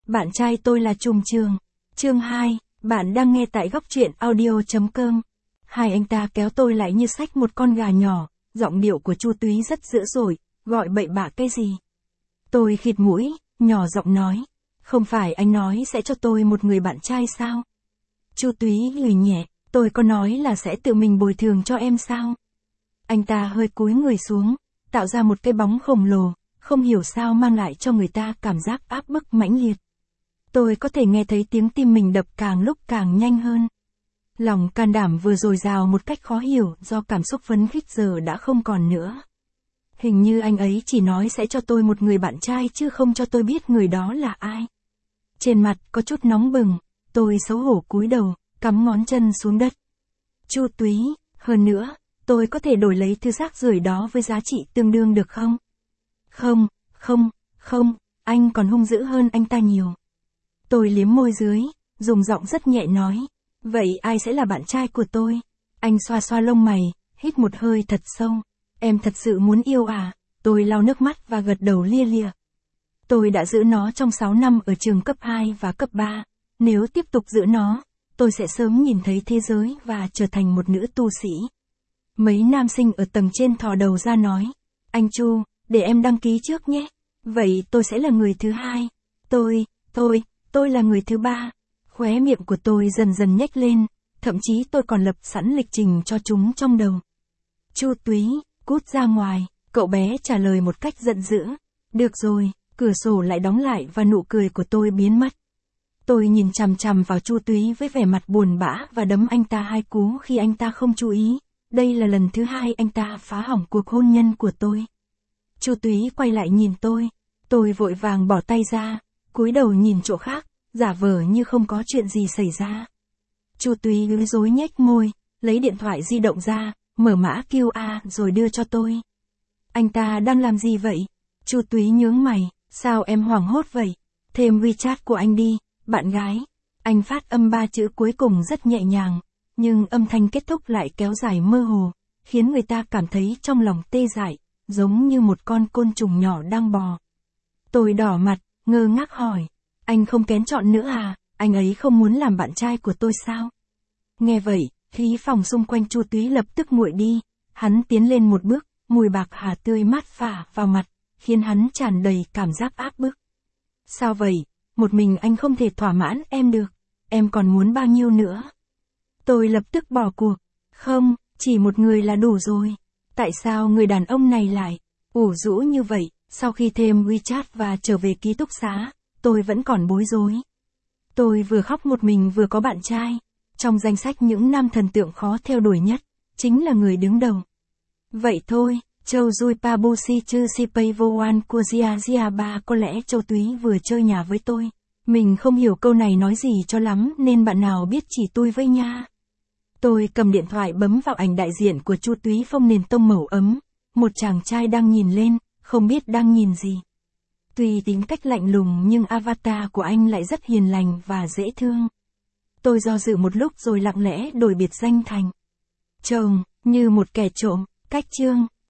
Bạn trai tôi là Trùm Trường. Chương 2, bạn đang nghe tại góc truyện audio.com. Hai anh ta kéo tôi lại như xách một con gà nhỏ, giọng điệu của Chu Túy rất dữ dội, gọi bậy bạ cái gì. Tôi khịt mũi, nhỏ giọng nói, không phải anh nói sẽ cho tôi một người bạn trai sao? Chu Túy lười nhẹ, tôi có nói là sẽ tự mình bồi thường cho em sao? Anh ta hơi cúi người xuống, tạo ra một cái bóng khổng lồ, không hiểu sao mang lại cho người ta cảm giác áp bức mãnh liệt. Tôi có thể nghe thấy tiếng tim mình đập càng lúc càng nhanh hơn. Lòng can đảm vừa dồi dào một cách khó hiểu do cảm xúc phấn khích giờ đã không còn nữa. Hình như anh ấy chỉ nói sẽ cho tôi một người bạn trai chứ không cho tôi biết người đó là ai. Trên mặt có chút nóng bừng, tôi xấu hổ cúi đầu, cắm ngón chân xuống đất. Chu Túy, hơn nữa, tôi có thể đổi lấy thứ rác rưởi đó với giá trị tương đương được không? Không, anh còn hung dữ hơn anh ta nhiều. Tôi liếm môi dưới, dùng giọng rất nhẹ nói, vậy ai sẽ là bạn trai của tôi? Anh xoa xoa lông mày, hít một hơi thật sâu. Em thật sự muốn yêu à? Tôi lau nước mắt và gật đầu lia lịa. Tôi đã giữ nó trong 6 năm ở trường cấp 2 và cấp 3. Nếu tiếp tục giữ nó, tôi sẽ sớm nhìn thấy thế giới và trở thành một nữ tu sĩ. Mấy nam sinh ở tầng trên thò đầu ra nói, anh Chu, để em đăng ký trước nhé. Vậy tôi sẽ là người thứ hai. Tôi là người thứ ba. Khóe miệng của tôi dần dần nhếch lên, thậm chí tôi còn lập sẵn lịch trình cho chúng trong đầu. Chu Túy, cút ra ngoài, cậu bé trả lời một cách giận dữ. Được rồi, cửa sổ lại đóng lại và nụ cười của tôi biến mất. Tôi nhìn chằm chằm vào Chu Túy với vẻ mặt buồn bã và đấm anh ta 2 cú khi anh ta không chú ý. Đây là lần thứ 2 anh ta phá hỏng cuộc hôn nhân của tôi. Chu Túy quay lại nhìn tôi vội vàng bỏ tay ra, cúi đầu nhìn chỗ khác, giả vờ như không có chuyện gì xảy ra. Chu Túy bối rối nhếch môi, lấy điện thoại di động ra, mở mã QR rồi đưa cho tôi. Anh ta đang làm gì vậy? Chu Túy nhướng mày, sao em hoảng hốt vậy? Thêm WeChat của anh đi, bạn gái. Anh phát âm 3 chữ cuối cùng rất nhẹ nhàng, nhưng âm thanh kết thúc lại kéo dài mơ hồ, khiến người ta cảm thấy trong lòng tê dại, giống như một con côn trùng nhỏ đang bò. Tôi đỏ mặt, ngơ ngác hỏi, anh không kén chọn nữa à? Anh ấy không muốn làm bạn trai của tôi sao? Nghe vậy, khí phòng xung quanh Chu Túy lập tức nguội đi, hắn tiến lên một bước, mùi bạc hà tươi mát phả vào mặt, khiến hắn tràn đầy cảm giác áp bức. Sao vậy? Một mình anh không thể thỏa mãn em được, em còn muốn bao nhiêu nữa? Tôi lập tức bỏ cuộc, không, chỉ một người là đủ rồi. Tại sao người đàn ông này lại ủ rũ như vậy? Sau khi thêm WeChat và trở về ký túc xá, tôi vẫn còn bối rối. Tôi vừa khóc một mình vừa có bạn trai. Trong danh sách những nam thần tượng khó theo đuổi nhất, chính là người đứng đầu. Vậy thôi, Châu Dui Pabusi Chư Sipay Voan Kuzia Zia Ba, có lẽ Châu Túy vừa chơi nhà với tôi. Mình không hiểu câu này nói gì cho lắm nên bạn nào biết chỉ tôi với nha. Tôi cầm điện thoại bấm vào ảnh đại diện của Chu Túy phông nền tông màu ấm. Một chàng trai đang nhìn lên, không biết đang nhìn gì. Tuy tính cách lạnh lùng nhưng avatar của anh lại rất hiền lành và dễ thương. Tôi do dự một lúc rồi lặng lẽ đổi biệt danh thành Chồng, như một kẻ trộm, cách chương.